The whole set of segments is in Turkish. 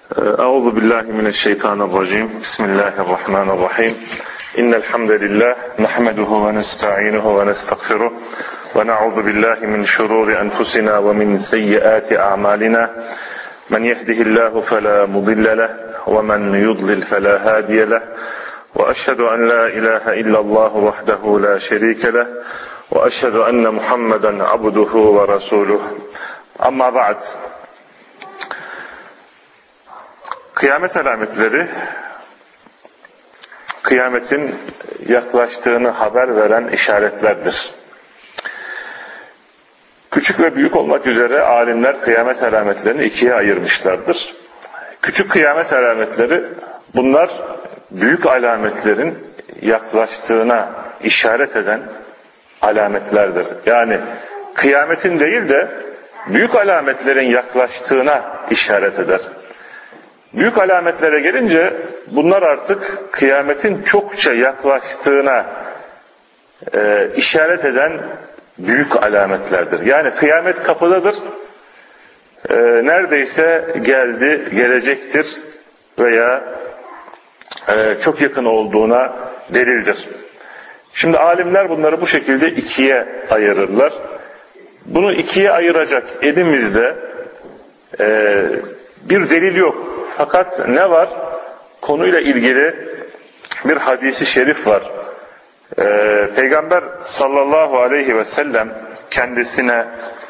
أعوذ بالله من الشيطان الرجيم بسم الله الرحمن الرحيم إن الحمد لله نحمده ونستعينه ونستغفره ونعوذ بالله من شرور أنفسنا ومن سيئات أعمالنا من يهده الله فلا مضل له ومن يضلل فلا هادي له وأشهد أن لا إله إلا الله وحده لا شريك له وأشهد أن محمدا عبده ورسوله أما بعد. Kıyamet alametleri, kıyametin yaklaştığını haber veren işaretlerdir. Küçük ve büyük olmak üzere alimler kıyamet alametlerini ikiye ayırmışlardır. Küçük kıyamet alametleri, bunlar büyük alametlerin yaklaştığına işaret eden alametlerdir. Yani kıyametin değil de büyük alametlerin yaklaştığına işaret eder. Büyük alametlere gelince bunlar artık kıyametin çokça yaklaştığına işaret eden büyük alametlerdir. Yani kıyamet kapıdadır, neredeyse geldi, gelecektir veya çok yakın olduğuna delildir. Şimdi alimler bunları bu şekilde ikiye ayırırlar. Bunu ikiye ayıracak elimizde bir delil yok. Fakat ne var? Konuyla ilgili bir hadisi şerif var. Peygamber sallallahu aleyhi ve sellem kendisine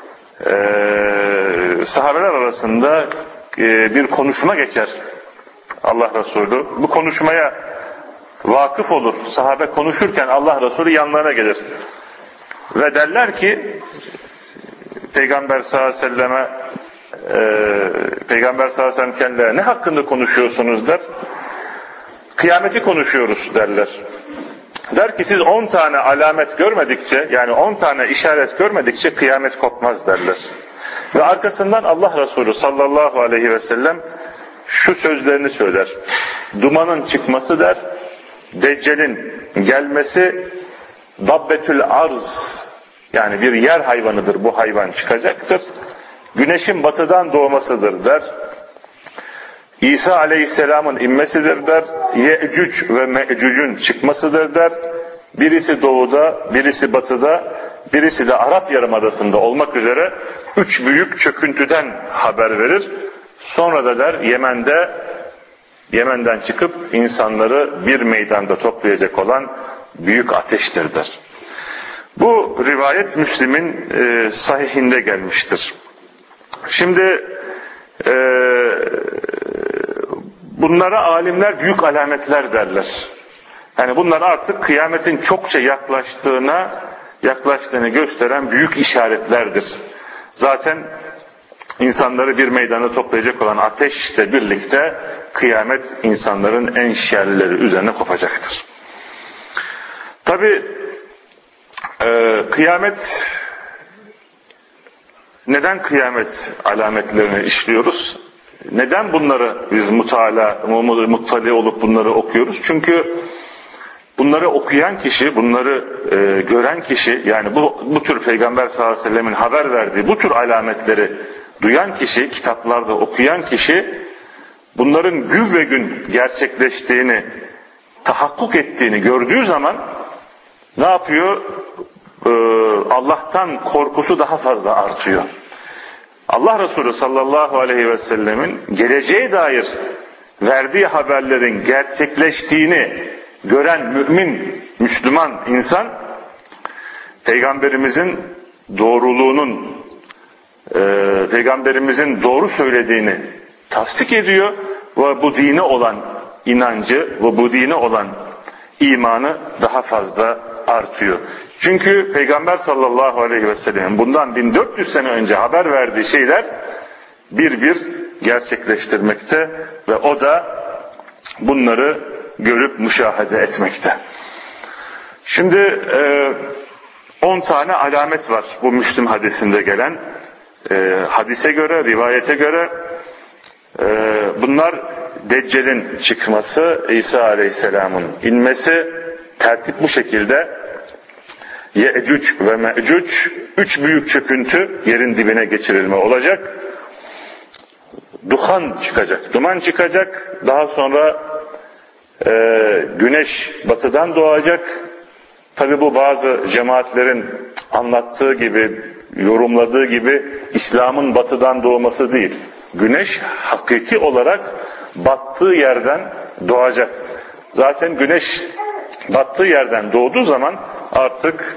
sahabeler arasında bir konuşma geçer Allah Resulü. Bu konuşmaya vakıf olur. Sahabe konuşurken Allah Resulü yanlarına gelir. Ve derler ki Peygamber sallallahu aleyhi ve selleme Peygamber sallallahu aleyhi ve sellem kendilerine ne hakkında konuşuyorsunuz der. Kıyameti konuşuyoruz derler. Der ki siz 10 tane alamet görmedikçe, yani 10 tane işaret görmedikçe kıyamet kopmaz derler. Ve arkasından Allah Resulü sallallahu aleyhi ve sellem şu sözlerini söyler. Dumanın çıkması der, Deccal'in gelmesi, Dabbetül arz, yani bir yer hayvanıdır, bu hayvan çıkacaktır. Güneşin batıdan doğmasıdır der. İsa aleyhisselamın inmesidir der. Ye'cüc ve me'cücün çıkmasıdır der. Birisi doğuda, birisi batıda, birisi de Arap Yarımadası'nda olmak üzere 3 büyük çöküntüden haber verir. Sonra da der Yemen'den çıkıp insanları bir meydanda toplayacak olan büyük ateştir der. Bu rivayet Müslim'in sahihinde gelmiştir. Şimdi bunlara alimler büyük alametler derler. Yani bunlar artık kıyametin çokça yaklaştığını gösteren büyük işaretlerdir. Zaten insanları bir meydana toplayacak olan ateşle birlikte kıyamet insanların en şerlileri üzerine kopacaktır. Tabi kıyamet, neden kıyamet alametlerini işliyoruz? Neden bunları biz muttali olup bunları okuyoruz? Çünkü bunları okuyan kişi, bunları gören kişi, yani bu tür Peygamber sallallahu aleyhi ve sellemin haber verdiği bu tür alametleri duyan kişi, kitaplarda okuyan kişi, bunların gün ve gün gerçekleştiğini, tahakkuk ettiğini gördüğü zaman ne yapıyor? Allah'tan korkusu daha fazla artıyor. Allah Resulü sallallahu aleyhi ve sellemin geleceğe dair verdiği haberlerin gerçekleştiğini gören mümin, Müslüman insan, Peygamberimizin doğruluğunun, Peygamberimizin doğru söylediğini tasdik ediyor ve bu dine olan inancı ve bu dine olan imanı daha fazla artıyor. Çünkü Peygamber sallallahu aleyhi ve sellem'in bundan 1400 sene önce haber verdiği şeyler bir bir gerçekleştirmekte ve o da bunları görüp müşahede etmekte. Şimdi 10 tane alamet var bu Müslim hadisinde gelen. Hadise göre, rivayete göre bunlar Deccal'in çıkması, İsa aleyhisselamın inmesi, tertip bu şekilde. Ye'cüc ve me'cüc, 3 büyük çöküntü, yerin dibine geçirilme olacak. duhan çıkacak, duman çıkacak, daha sonra güneş batıdan doğacak. Tabi bu bazı cemaatlerin anlattığı gibi, yorumladığı gibi İslam'ın batıdan doğması değil. Güneş hakiki olarak battığı yerden doğacak. Zaten güneş battığı yerden doğduğu zaman artık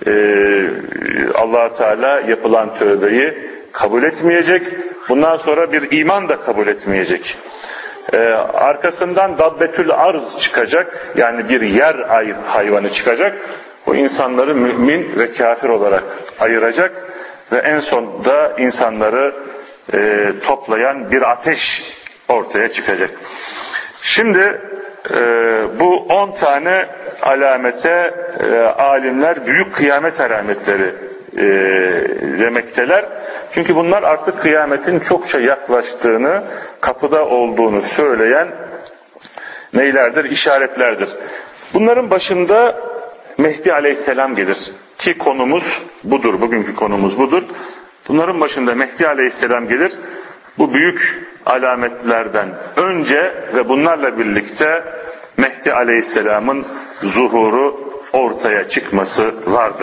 Allah Teala yapılan tövbeyi kabul etmeyecek. Bundan sonra bir iman da kabul etmeyecek. Arkasından Dabbetül Arz çıkacak. Yani bir yer hayvanı çıkacak. O insanları mümin ve kafir olarak ayıracak. Ve en sonunda insanları toplayan bir ateş ortaya çıkacak. Şimdi bu 10 tane alamete alimler büyük kıyamet alametleri demekteler. Çünkü bunlar artık kıyametin çokça yaklaştığını, kapıda olduğunu söyleyen neylerdir? İşaretlerdir. Bunların başında Mehdi Aleyhisselam gelir. Ki konumuz budur, bugünkü konumuz budur. Bunların başında Mehdi Aleyhisselam gelir. Bu büyük alametlerden önce ve bunlarla birlikte Mehdi Aleyhisselam'ın zuhuru ortaya çıkması vardır.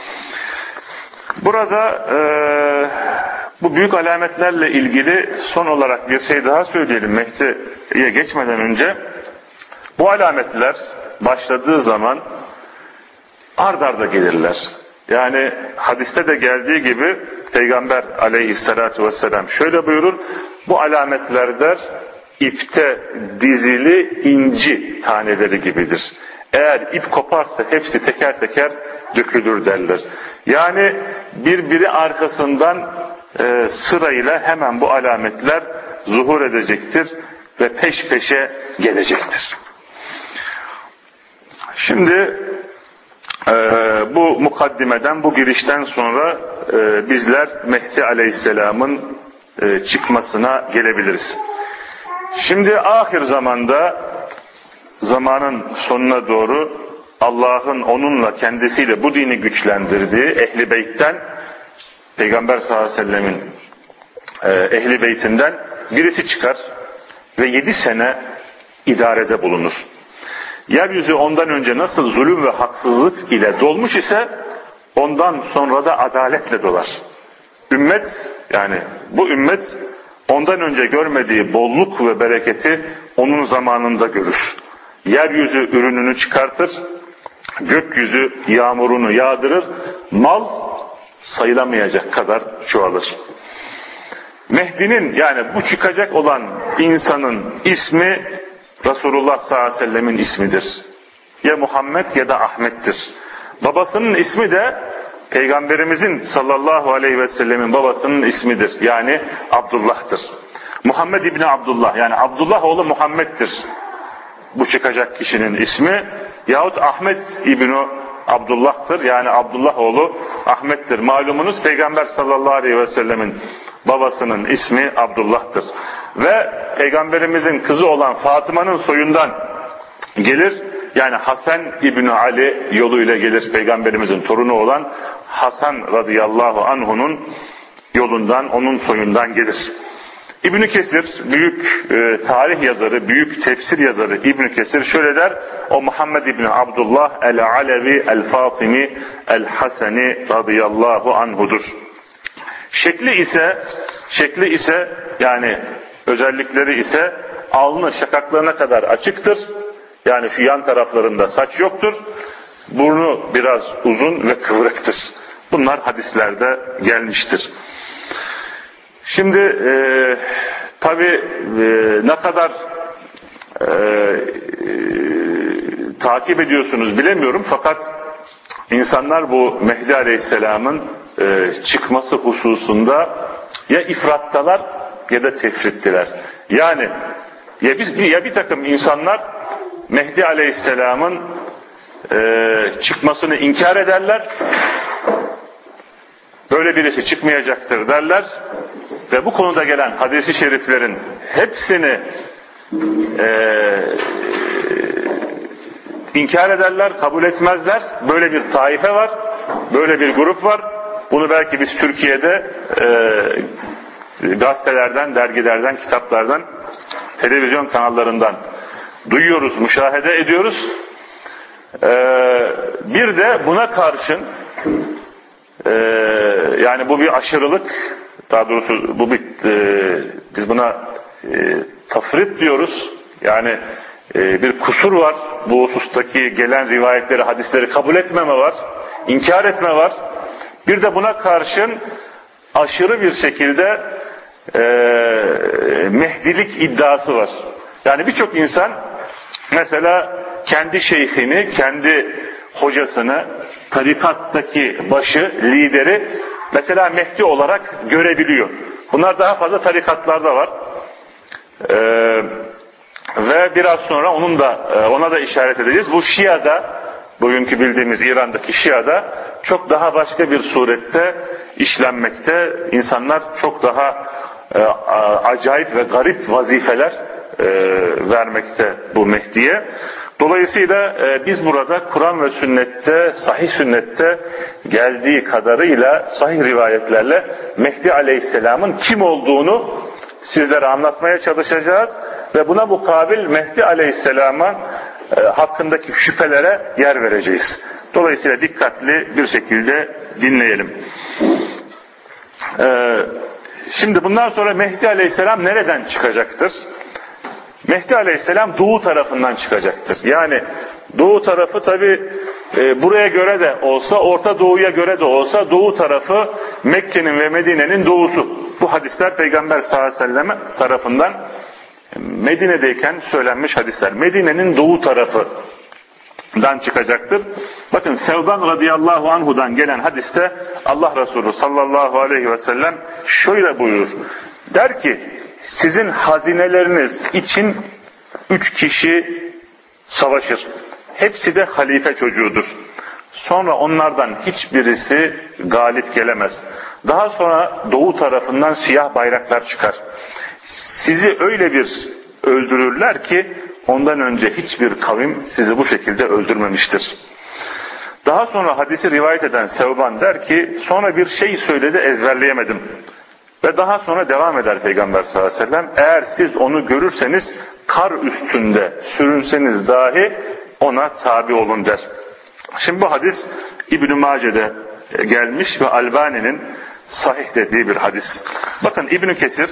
Burada bu büyük alametlerle ilgili son olarak bir şey daha söyleyelim Mehdi'ye geçmeden önce. Bu alametler başladığı zaman ard arda gelirler. Yani hadiste de geldiği gibi Peygamber aleyhissalatu vesselam şöyle buyurur: bu alametlerden ipte dizili inci taneleri gibidir. Eğer ip koparsa hepsi teker teker dökülür derler. Yani birbiri arkasından sırayla hemen bu alametler zuhur edecektir ve peş peşe gelecektir. Şimdi bu mukaddimeden, bu girişten sonra bizler Mehdi Aleyhisselam'ın çıkmasına gelebiliriz. Şimdi ahir zamanda, zamanın sonuna doğru Allah'ın onunla kendisiyle bu dini güçlendirdiği Ehl-i Beyt'ten, Peygamber sallallahu aleyhi ve sellemin Ehl-i Beyt'inden birisi çıkar ve 7 sene idarede bulunur. Yeryüzü ondan önce nasıl zulüm ve haksızlık ile dolmuş ise ondan sonra da adaletle dolar. Ümmet, yani bu ümmet ondan önce görmediği bolluk ve bereketi onun zamanında görür. Yeryüzü ürününü çıkartır, gökyüzü yağmurunu yağdırır, mal sayılamayacak kadar çoğalır. Mehdi'nin, yani bu çıkacak olan insanın ismi Resulullah sallallahu aleyhi ve sellemin ismidir. Ya Muhammed ya da Ahmet'tir. Babasının ismi de Peygamberimizin sallallahu aleyhi ve sellemin babasının ismidir. Yani Abdullah'tır. Muhammed İbni Abdullah, yani Abdullah oğlu Muhammed'dir bu çıkacak kişinin ismi. Yahut Ahmet İbni Abdullah'tır. Yani Abdullah oğlu Ahmet'tir. Malumunuz Peygamber sallallahu aleyhi ve sellemin babasının ismi Abdullah'tır. Ve Peygamberimizin kızı olan Fatıma'nın soyundan gelir. Yani Hasan İbni Ali yoluyla gelir. Peygamberimizin torunu olan Hasan radıyallahu anhu'nun yolundan, onun soyundan gelir. İbn-i Kesir, büyük tarih yazarı, büyük tefsir yazarı İbn-i Kesir şöyle der: o Muhammed İbni Abdullah el-Alevi el-Fatimi el-Hasani radıyallahu anhu'dur. Şekli ise yani özellikleri ise alnı şakaklarına kadar açıktır. Yani şu yan taraflarında saç yoktur. Burnu biraz uzun ve kıvrıktır. Bunlar hadislerde gelmiştir. Şimdi tabi ne kadar takip ediyorsunuz bilemiyorum, fakat insanlar bu Mehdi Aleyhisselam'ın çıkması hususunda ya ifrattalar ya da tefrittiler. Yani ya bir takım insanlar Mehdi Aleyhisselam'ın çıkmasını inkar ederler, böyle birisi çıkmayacaktır derler ve bu konuda gelen hadis-i şeriflerin hepsini inkar ederler, kabul etmezler. Böyle bir taife var, böyle bir grup var. Bunu belki biz Türkiye'de gazetelerden, dergilerden, kitaplardan, televizyon kanallarından duyuyoruz, müşahede ediyoruz. Bir de buna karşın yani bu bir aşırılık, daha doğrusu bu bir biz buna tafrit diyoruz. Yani bir kusur var. Bu husustaki gelen rivayetleri, hadisleri kabul etmeme var. İnkar etme var. Bir de buna karşın aşırı bir şekilde Mehdilik iddiası var. Yani birçok insan mesela kendi şeyhini, kendi hocasını, tarikattaki başı, lideri mesela Mehdi olarak görebiliyor. Bunlar daha fazla tarikatlarda var. Ve biraz sonra ona da işaret edeceğiz. Bu Şia'da, bugünkü bildiğimiz İran'daki Şia'da çok daha başka bir surette işlenmekte. İnsanlar çok daha acayip ve garip vazifeler vermekte bu Mehdi'ye. Dolayısıyla biz burada Kur'an ve sünnette, sahih sünnette geldiği kadarıyla sahih rivayetlerle Mehdi Aleyhisselam'ın kim olduğunu sizlere anlatmaya çalışacağız ve buna mukabil Mehdi Aleyhisselam'a hakkındaki şüphelere yer vereceğiz. Dolayısıyla dikkatli bir şekilde dinleyelim. Şimdi bundan sonra Mehdi Aleyhisselam nereden çıkacaktır? Mehdi Aleyhisselam doğu tarafından çıkacaktır. Yani doğu tarafı tabi buraya göre de olsa, Orta Doğu'ya göre de olsa doğu tarafı Mekke'nin ve Medine'nin doğusu. Bu hadisler Peygamber sallallahu aleyhi ve sellem tarafından Medine'deyken söylenmiş hadisler. Medine'nin doğu tarafından çıkacaktır. Bakın Sevban radıyallahu anhu'dan gelen hadiste Allah Resulü sallallahu aleyhi ve sellem şöyle buyurur. Der ki, sizin hazineleriniz için 3 kişi savaşır. Hepsi de halife çocuğudur. Sonra onlardan hiçbirisi galip gelemez. Daha sonra doğu tarafından siyah bayraklar çıkar. Sizi öyle bir öldürürler ki ondan önce hiçbir kavim sizi bu şekilde öldürmemiştir. Daha sonra hadisi rivayet eden Sevban der ki, sonra bir şey söyledi, ezberleyemedim. Ve daha sonra devam eder Peygamber sallallahu aleyhi ve sellem, eğer siz onu görürseniz kar üstünde sürünseniz dahi ona tabi olun der. Şimdi bu hadis İbn-i Mace'de gelmiş ve Albani'nin sahih dediği bir hadis. Bakın İbn-i Kesir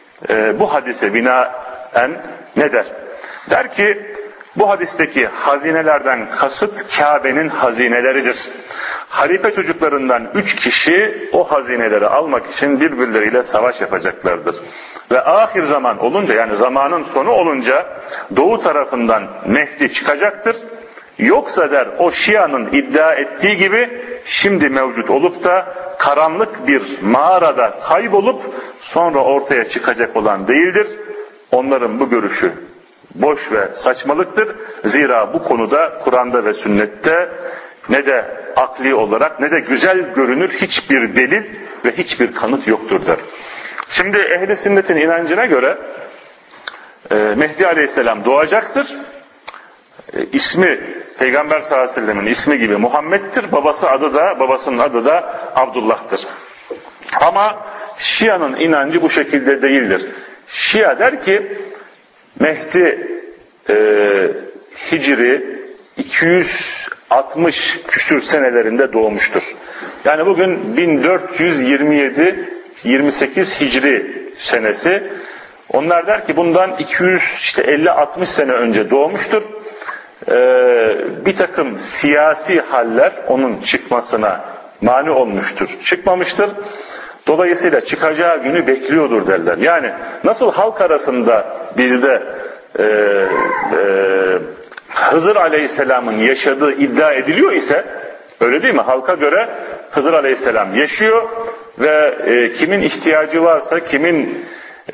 bu hadise binaen ne der? Der ki bu hadisteki hazinelerden kasıt Kabe'nin hazineleridir. Halife çocuklarından 3 kişi o hazineleri almak için birbirleriyle savaş yapacaklardır. Ve ahir zaman olunca, yani zamanın sonu olunca doğu tarafından Mehdi çıkacaktır. Yoksa der o Şia'nın iddia ettiği gibi şimdi mevcut olup da karanlık bir mağarada kaybolup sonra ortaya çıkacak olan değildir. Onların bu görüşü boş ve saçmalıktır. Zira bu konuda Kur'an'da ve sünnette ne de akli olarak ne de güzel görünür hiçbir delil ve hiçbir kanıt yoktur der. Şimdi ehli sünnetin inancına göre Mehdi Aleyhisselam doğacaktır. İsmi Peygamber sallallahu aleyhi ve sellem'in ismi gibi Muhammed'dir. Babasının adı da Abdullah'tır. Ama Şia'nın inancı bu şekilde değildir. Şia der ki Mehdi Hicri 260 küsür senelerinde doğmuştur. Yani bugün 1427-28 Hicri senesi. Onlar der ki bundan 250-60 sene önce doğmuştur. Bir takım siyasi haller onun çıkmasına mani olmuştur. Çıkmamıştır. Dolayısıyla çıkacağı günü bekliyordur derler. Yani nasıl halk arasında bizde Hızır Aleyhisselam'ın yaşadığı iddia ediliyor ise, öyle değil mi? Halka göre Hızır Aleyhisselam yaşıyor ve kimin ihtiyacı varsa, kimin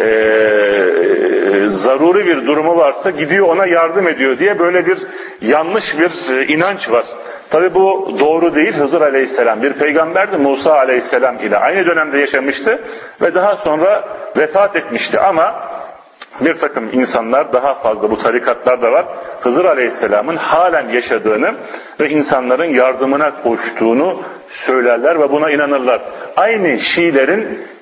zaruri bir durumu varsa gidiyor ona yardım ediyor diye böyle bir yanlış bir inanç var. Tabi bu doğru değil. Hızır Aleyhisselam bir peygamberdi. Musa Aleyhisselam ile aynı dönemde yaşamıştı ve daha sonra vefat etmişti ama bir takım insanlar, daha fazla bu tarikatlarda var, Hızır Aleyhisselam'ın halen yaşadığını ve insanların yardımına koştuğunu söylerler ve buna inanırlar. Aynı Şiilerin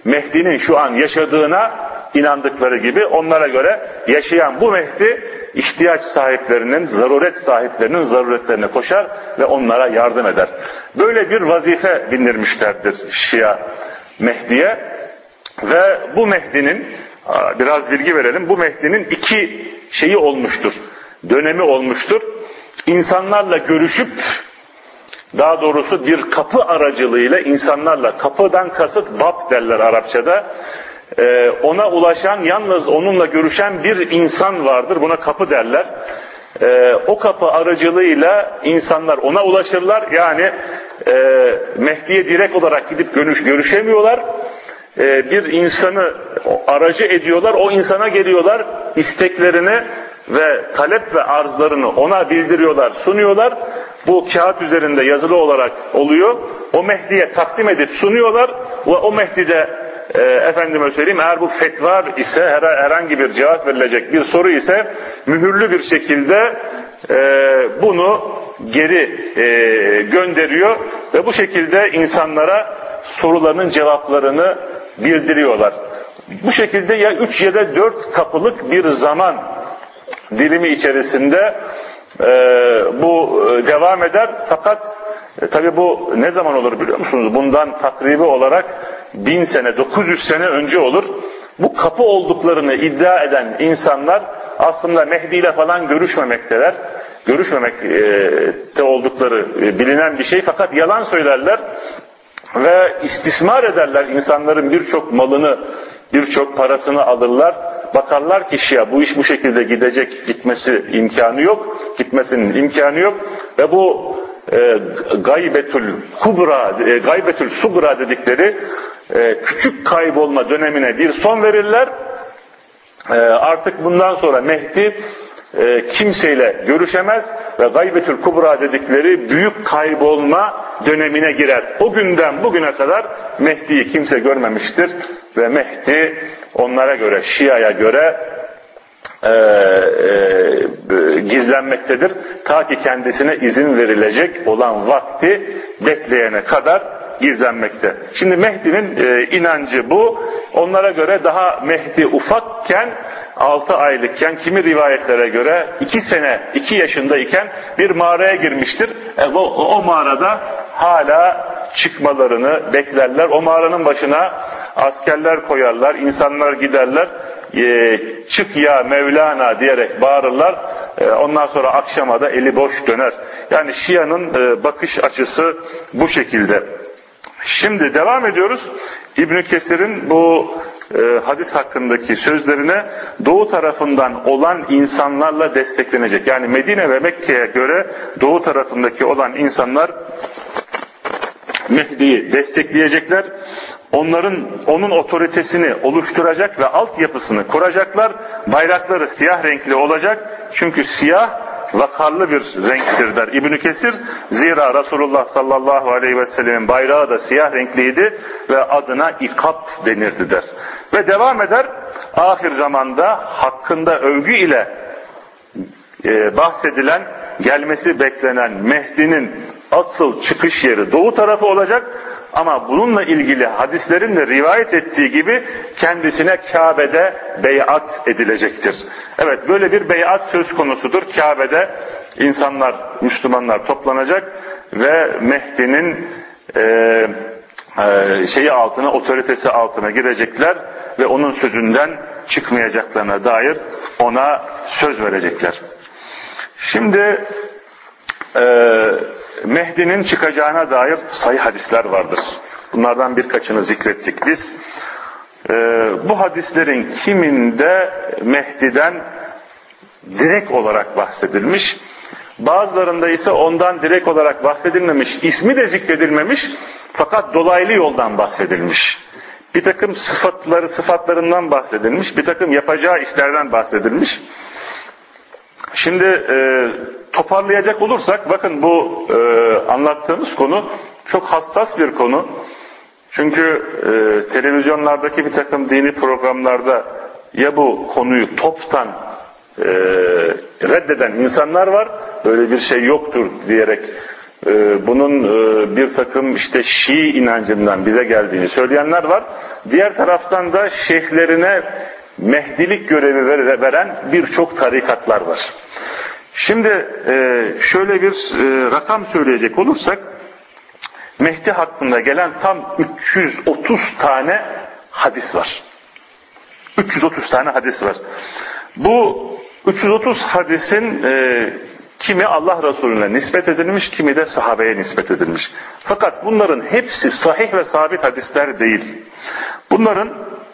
Mehdi'nin şu an yaşadığına inandıkları gibi onlara göre yaşayan bu Mehdi ihtiyaç sahiplerinin, zaruret sahiplerinin zaruretlerine koşar ve onlara yardım eder. Böyle bir vazife bindirmişlerdir Şia Mehdi'ye ve bu Mehdi'nin, biraz bilgi verelim, bu Mehdi'nin iki şeyi olmuştur, dönemi olmuştur. İnsanlarla görüşüp, daha doğrusu bir kapı aracılığıyla insanlarla, kapıdan kasıt bab derler Arapçada, ona ulaşan, yalnız onunla görüşen bir insan vardır, buna kapı derler. O kapı aracılığıyla insanlar ona ulaşırlar, yani Mehdi'ye direkt olarak gidip görüşemiyorlar. Bir insanı aracı ediyorlar, o insana geliyorlar, isteklerini ve talep ve arzlarını ona bildiriyorlar, sunuyorlar. Bu kağıt üzerinde yazılı olarak oluyor. O Mehdi'ye takdim edip sunuyorlar ve o Mehdi de efendime söyleyeyim, eğer bu fetva ise, herhangi bir cevap verilecek bir soru ise mühürlü bir şekilde bunu geri gönderiyor ve bu şekilde insanlara sorularının cevaplarını bildiriyorlar. Bu şekilde ya 3 ya da 4 kapılık bir zaman dilimi içerisinde bu devam eder. Fakat tabi bu ne zaman olur biliyor musunuz? Bundan takribi olarak 1000 sene, 900 sene önce olur. Bu kapı olduklarını iddia eden insanlar aslında Mehdi ile falan görüşmemekteler. Görüşmemekte oldukları bilinen bir şey, fakat yalan söylerler ve istismar ederler, insanların birçok malını, birçok parasını alırlar. Bakarlar ki Şia bu iş bu şekilde gitmesinin imkanı yok ve bu gaybetül sugra dedikleri küçük kaybolma dönemine bir son verirler. Artık bundan sonra Mehdi kimseyle görüşemez ve gaybetül kubra dedikleri büyük kaybolma dönemine girer. O günden bugüne kadar Mehdi'yi kimse görmemiştir ve Mehdi onlara göre, Şia'ya göre gizlenmektedir. Ta ki kendisine izin verilecek olan vakti bekleyene kadar gizlenmekte. Şimdi Mehdi'nin inancı bu. Onlara göre daha Mehdi ufakken, 6 aylıkken, kimi rivayetlere göre 2 yaşındayken bir mağaraya girmiştir. O mağarada hala çıkmalarını beklerler. O mağaranın başına askerler koyarlar, insanlar giderler, çık ya Mevlana diyerek bağırırlar. Ondan sonra akşama da eli boş döner. Yani Şia'nın bakış açısı bu şekilde. Şimdi devam ediyoruz. İbn Kesir'in bu hadis hakkındaki sözlerine doğu tarafından olan insanlarla desteklenecek. Yani Medine ve Mekke'ye göre doğu tarafındaki olan insanlar Mehdi'yi destekleyecekler. Onun otoritesini oluşturacak ve altyapısını kuracaklar. Bayrakları siyah renkli olacak. Çünkü siyah vakarlı bir renktir der İbn Kesir. Zira Resulullah sallallahu aleyhi ve sellemin bayrağı da siyah renkliydi ve adına ikap denirdi der. Ve devam eder. Ahir zamanda hakkında övgü ile bahsedilen, gelmesi beklenen Mehdi'nin asıl çıkış yeri doğu tarafı olacak. Ama bununla ilgili hadislerin de rivayet ettiği gibi kendisine Kabe'de beyat edilecektir. Evet, böyle bir beyat söz konusudur. Kabe'de insanlar, Müslümanlar toplanacak ve Mehdi'nin otoritesi altına girecekler ve onun sözünden çıkmayacaklarına dair ona söz verecekler. Şimdi Mehdi'nin çıkacağına dair sahih hadisler vardır. Bunlardan birkaçını zikrettik biz. Bu hadislerin kiminde Mehdi'den direkt olarak bahsedilmiş, bazılarında ise ondan direkt olarak bahsedilmemiş, ismi de zikredilmemiş, fakat dolaylı yoldan bahsedilmiş. Bir takım sıfatlarından bahsedilmiş, bir takım yapacağı işlerden bahsedilmiş. Şimdi toparlayacak olursak, bakın bu anlattığımız konu çok hassas bir konu. Çünkü televizyonlardaki bir takım dini programlarda ya bu konuyu toptan reddeden insanlar var, böyle bir şey yoktur diyerek bunun bir takım işte Şii inancından bize geldiğini söyleyenler var. diğer taraftan da şeyhlerine Mehdilik görevi veren birçok tarikatlar var. Şimdi şöyle bir rakam söyleyecek olursak, Mehdi hakkında gelen tam 330 tane hadis var. 330 tane hadis var. Bu 330 hadisin kimi Allah Resulüne nispet edilmiş, kimi de sahabeye nispet edilmiş. Fakat bunların hepsi sahih ve sabit hadisler değil. Bunların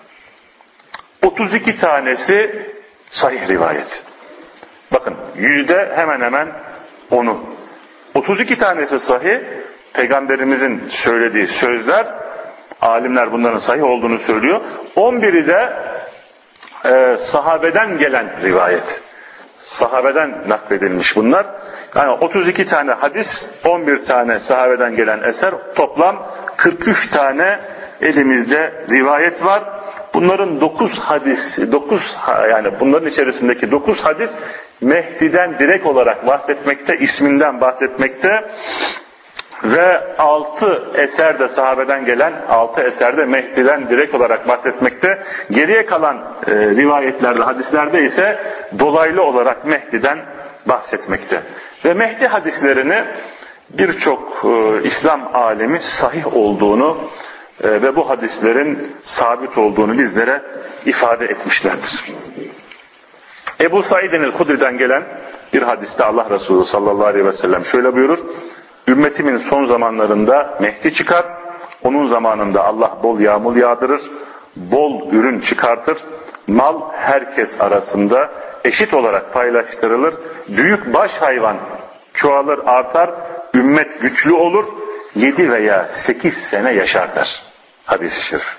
32 tanesi sahih rivayet. Bakın hemen hemen 10'u. 32 tanesi sahih, Peygamberimizin söylediği sözler, alimler bunların sahih olduğunu söylüyor. 11'i de sahabeden gelen rivayet. Sahabeden nakledilmiş bunlar. Yani 32 tane hadis, 11 tane sahabeden gelen eser, toplam 43 tane elimizde rivayet var. Bunların 9 hadis, yani bunların içerisindeki 9 hadis Mehdi'den direkt olarak bahsetmekte, isminden bahsetmekte ve 6 eser de sahabeden gelen 6 eser de Mehdi'den direkt olarak bahsetmekte. Geriye kalan rivayetlerde, hadislerde ise dolaylı olarak Mehdi'den bahsetmekte. Ve Mehdi hadislerini birçok İslam alemi sahih olduğunu ve bu hadislerin sabit olduğunu bizlere ifade etmişlerdir. Ebu Said'in el-Hudri'den gelen bir hadiste Allah Resulü sallallahu aleyhi ve sellem şöyle buyurur: Ümmetimin son zamanlarında Mehdi çıkar, onun zamanında Allah bol yağmur yağdırır, bol ürün çıkartır, mal herkes arasında eşit olarak paylaştırılır, büyük baş hayvan çoğalır artar, ümmet güçlü olur, 7 veya 8 sene yaşar der. Hadis-i şerif.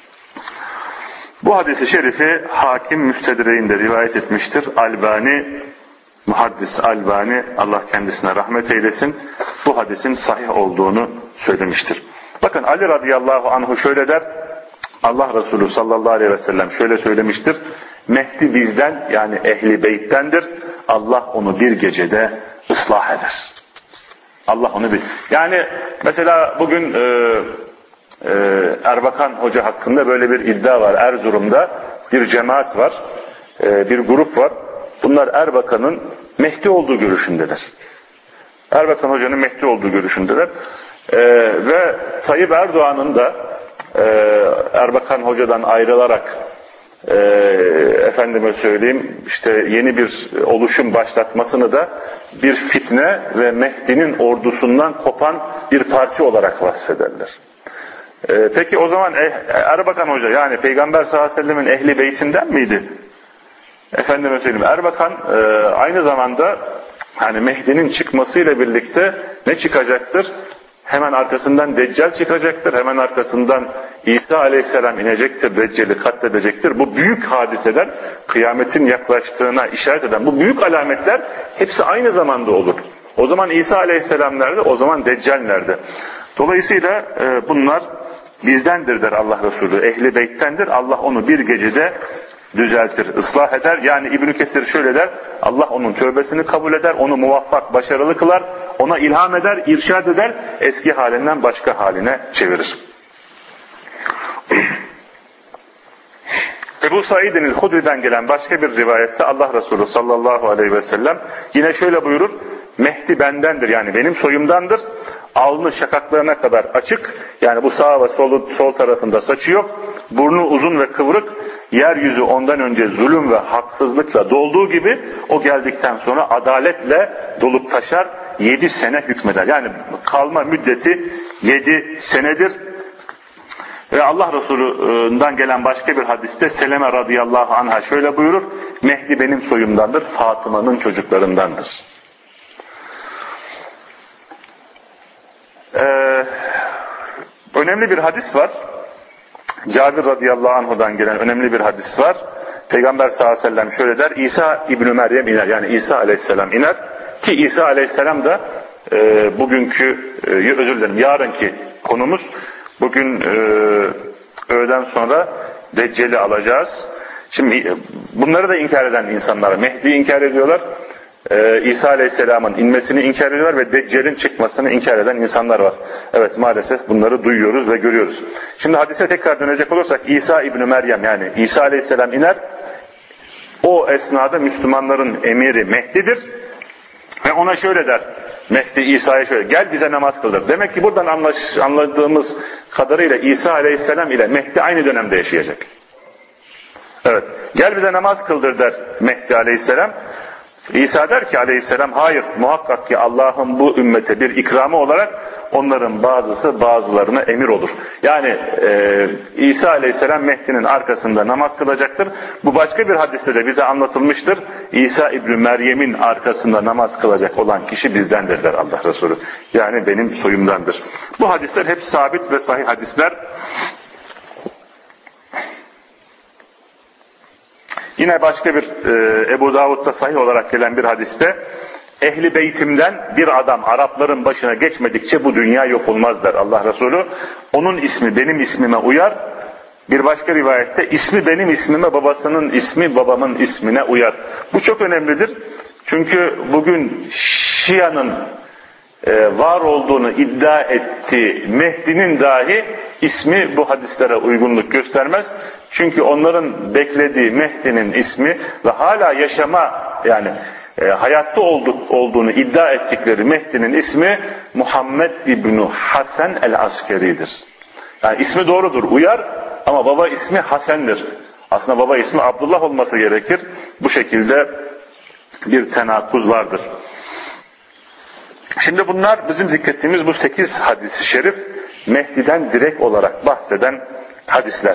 Bu hadis-i şerifi Hakim Müstedrek'inde rivayet etmiştir. Muhaddis Albani, Allah kendisine rahmet eylesin, bu hadisin sahih olduğunu söylemiştir. Bakın Ali radıyallahu anhu şöyle der, Allah Resulü sallallahu aleyhi ve sellem şöyle söylemiştir: Mehdi bizden, yani ehli beyttendir, Allah onu bir gecede ıslah eder. Allah onu yani mesela bugün Erbakan Hoca hakkında böyle bir iddia var. Erzurum'da bir cemaat var, bir grup var. Bunlar Erbakan'ın Mehdi olduğu görüşündeler. Erbakan Hoca'nın Mehdi olduğu görüşündeler. Ve Tayyip Erdoğan'ın da Erbakan Hoca'dan ayrılarak efendime söyleyeyim işte yeni bir oluşum başlatmasını da bir fitne ve Mehdi'nin ordusundan kopan bir parça olarak vasfederler. Peki o zaman Erbakan Hoca, yani Peygamber sallallahu aleyhi ve sellemin ehli beytinden miydi? Efendime söyleyeyim, Erbakan aynı zamanda hani Mehdi'nin çıkmasıyla birlikte ne çıkacaktır? Hemen arkasından Deccal çıkacaktır. Hemen arkasından İsa aleyhisselam inecektir. Deccal'i katledecektir. Bu büyük hadiseler, kıyametin yaklaştığına işaret eden bu büyük alametler hepsi aynı zamanda olur. O zaman İsa aleyhisselam nerede? O zaman Deccal nerede? Dolayısıyla bunlar bizdendir der Allah Resulü. Ehli beyttendir. Allah onu bir gecede düzeltir, ıslah eder. Yani İbn Kesir şöyle der: Allah onun tövbesini kabul eder, onu muvaffak, başarılı kılar, ona ilham eder, irşad eder, eski halinden başka haline çevirir. Ebu Said'in el-Hudri'den gelen başka bir rivayette Allah Resulü sallallahu aleyhi ve sellem yine şöyle buyurur: Mehdi bendendir, yani benim soyumdandır. Alnı şakaklarına kadar açık, yani bu sağ ve sol tarafında saçı yok. Burnu uzun ve kıvrık. Yeryüzü ondan önce zulüm ve haksızlıkla dolduğu gibi o geldikten sonra adaletle dolup taşar, 7 sene hükmeder. Yani kalma müddeti 7 senedir. Ve Allah Resulü'nden gelen başka bir hadiste Seleme radıyallahu anha şöyle buyurur: Mehdi benim soyumdandır, Fatıma'nın çocuklarındandır. Önemli bir hadis var. Cabir radıyallahu anhu'dan gelen önemli bir hadis var. Peygamber sallallahu aleyhi ve sellem şöyle der: İsa İbn-i Meryem iner, yani İsa aleyhisselam iner. Ki İsa aleyhisselam da yarınki konumuz. Bugün öğleden sonra Deccal'i alacağız. Şimdi bunları da inkar eden insanlar, Mehdi'yi inkar ediyorlar. İsa Aleyhisselam'ın inmesini inkar ediyorlar ve Deccal'in çıkmasını inkar eden insanlar var. Evet, maalesef bunları duyuyoruz ve görüyoruz. Şimdi hadise tekrar dönecek olursak İsa İbni Meryem, yani İsa Aleyhisselam iner. O esnada Müslümanların emiri Mehdi'dir. Ve ona şöyle der. Mehdi İsa'ya şöyle, gel bize namaz kıldır. Demek ki buradan anladığımız kadarıyla İsa Aleyhisselam ile Mehdi aynı dönemde yaşayacak. Evet, gel bize namaz kıldır der Mehdi Aleyhisselam. İsa der ki Aleyhisselam, hayır, muhakkak ki Allah'ın bu ümmete bir ikramı olarak onların bazısı bazılarına emir olur. Yani İsa Aleyhisselam Mehdi'nin arkasında namaz kılacaktır. Bu başka bir hadiste de bize anlatılmıştır. İsa İbni Meryem'in arkasında namaz kılacak olan kişi bizdendir der Allah Resulü. Yani benim soyumdandır. Bu hadisler hep sabit ve sahih hadisler. Yine başka bir Ebu Davud'da sahih olarak gelen bir hadiste, Ehli beytimden bir adam Arapların başına geçmedikçe bu dünya yok olmaz der Allah Resulü. Onun ismi benim ismime uyar. Bir başka rivayette ismi benim ismime, babasının ismi babamın ismine uyar. Bu çok önemlidir. Çünkü bugün Şia'nın var olduğunu iddia ettiği Mehdi'nin dahi ismi bu hadislere uygunluk göstermez. Çünkü onların beklediği Mehdi'nin ismi ve hala yaşama, yani hayatta olduğunu iddia ettikleri Mehdi'nin ismi Muhammed İbni Hasan el-Askeri'dir. Yani ismi doğrudur, uyar, ama baba ismi Hasen'dir. Aslında baba ismi Abdullah olması gerekir. Bu şekilde bir tenakuz vardır. Şimdi bunlar bizim zikrettiğimiz bu 8 hadis-i şerif Mehdi'den direkt olarak bahseden hadisler.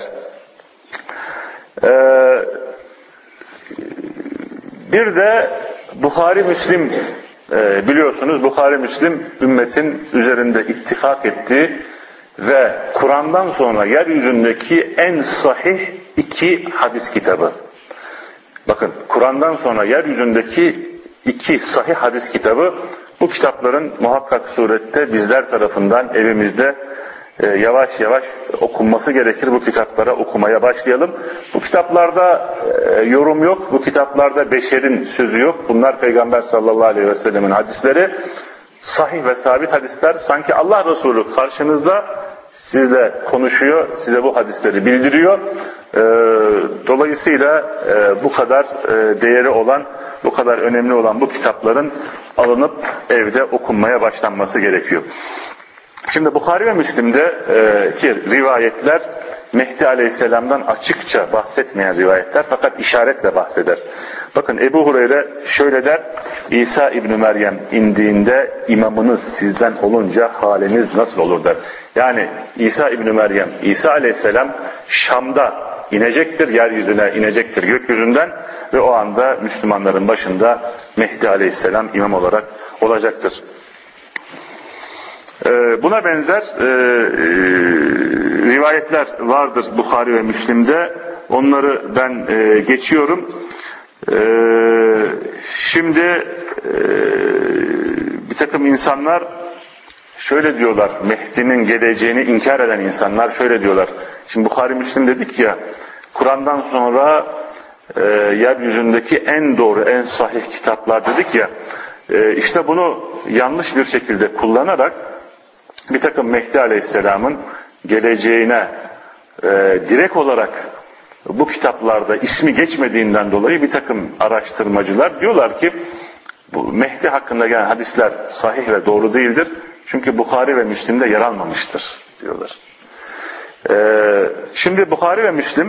Bir de Buhari Müslim, biliyorsunuz Buhari Müslim ümmetin üzerinde ittifak ettiği ve Kur'an'dan sonra yeryüzündeki en sahih 2 hadis kitabı. Bakın, Kur'an'dan sonra yeryüzündeki 2 sahih hadis kitabı. Bu kitapların muhakkak surette bizler tarafından evimizde yavaş yavaş okunması gerekir. Bu kitaplara okumaya başlayalım. Bu kitaplarda yorum yok. Bu kitaplarda beşerin sözü yok. Bunlar Peygamber sallallahu aleyhi ve sellemin hadisleri. Sahih ve sabit hadisler. Sanki Allah Resulü karşınızda sizle konuşuyor, size bu hadisleri bildiriyor. Dolayısıyla bu kadar değeri olan, bu kadar önemli olan bu kitapların alınıp evde okunmaya başlanması gerekiyor. Şimdi Buhari ve Müslim'de ki rivayetler Mehdi Aleyhisselam'dan açıkça bahsetmeyen rivayetler, fakat işaretle bahseder. Bakın, Ebu Hureyre şöyle der: İsa İbni Meryem indiğinde imamınız sizden olunca haliniz nasıl olur der. Yani İsa İbni Meryem, İsa Aleyhisselam Şam'da inecektir, yeryüzüne inecektir gökyüzünden ve o anda Müslümanların başında Mehdi Aleyhisselam imam olarak olacaktır. Buna benzer rivayetler vardır Buhari ve Müslim'de. Onları ben geçiyorum. Şimdi bir takım insanlar şöyle diyorlar, Mehdi'nin geleceğini inkar eden insanlar şöyle diyorlar. Şimdi Buhari Müslim dedik ya, Kur'an'dan sonra yeryüzündeki en doğru, en sahih kitaplar dedik ya, işte bunu yanlış bir şekilde kullanarak bir takım Mehdi Aleyhisselam'ın geleceğine direkt olarak bu kitaplarda ismi geçmediğinden dolayı bir takım araştırmacılar diyorlar ki bu Mehdi hakkında gelen hadisler sahih ve doğru değildir. Çünkü Buhari ve Müslim'de yer almamıştır diyorlar. Şimdi Buhari ve Müslim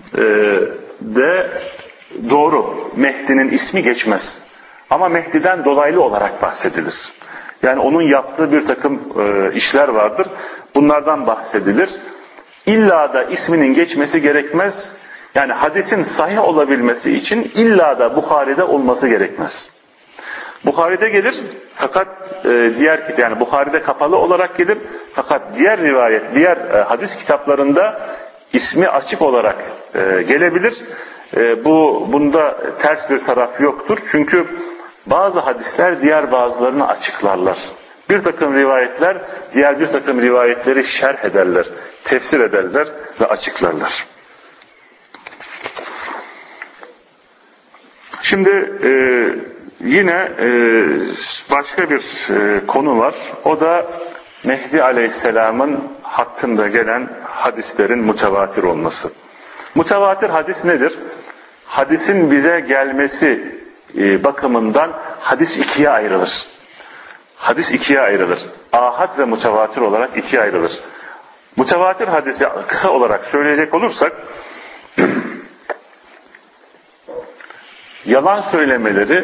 de doğru, Mehdi'nin ismi geçmez. Ama Mehdi'den dolaylı olarak bahsedilir. Yani onun yaptığı bir takım işler vardır. Bunlardan bahsedilir. İlla da isminin geçmesi gerekmez. Yani hadisin sahih olabilmesi için illa da Buhari'de olması gerekmez. Buhari'de gelir fakat diğer kitap, yani Buhari'de kapalı olarak gelir fakat diğer rivayet, diğer hadis kitaplarında ismi açık olarak gelebilir. Bunda ters bir taraf yoktur. Çünkü bazı hadisler diğer bazılarını açıklarlar. Bir takım rivayetler diğer bir takım rivayetleri şerh ederler, tefsir ederler ve açıklarlar. Şimdi Yine başka bir konu var. O da Mehdi Aleyhisselam'ın hakkında gelen hadislerin mütevatir olması. Mütevatir hadis nedir? Hadisin bize gelmesi bakımından hadis ikiye ayrılır. Hadis ikiye ayrılır. Ahad ve mütevatir olarak ikiye ayrılır. Mütevatir hadisi kısa olarak söyleyecek olursak, yalan söylemeleri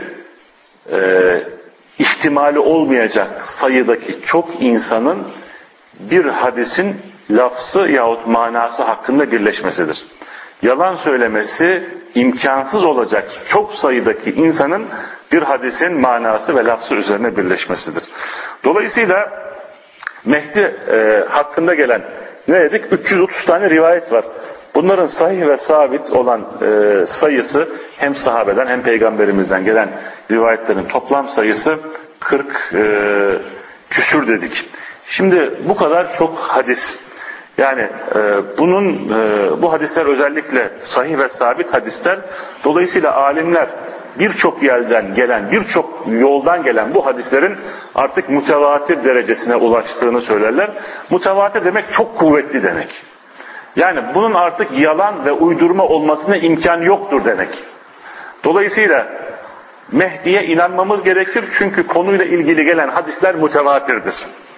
ihtimali olmayacak sayıdaki çok insanın bir hadisin lafzı yahut manası hakkında birleşmesidir. Yalan söylemesi imkansız olacak çok sayıdaki insanın bir hadisin manası ve lafzı üzerine birleşmesidir. Dolayısıyla Mehdi hakkında gelen ne dedik? 330 tane rivayet var. Bunların sahih ve sabit olan sayısı hem sahabeden hem peygamberimizden gelen rivayetlerin toplam sayısı 40 küsür dedik. Şimdi bu kadar çok hadis. Yani bu hadisler özellikle sahih ve sabit hadisler. Dolayısıyla alimler birçok yerden gelen, birçok yoldan gelen bu hadislerin artık mütevatir derecesine ulaştığını söylerler. Mütevatir demek çok kuvvetli demek. Yani bunun artık yalan ve uydurma olmasına imkan yoktur demek. Dolayısıyla Mehdi'ye inanmamız gerekir çünkü konuyla ilgili gelen hadisler mütevatirdir.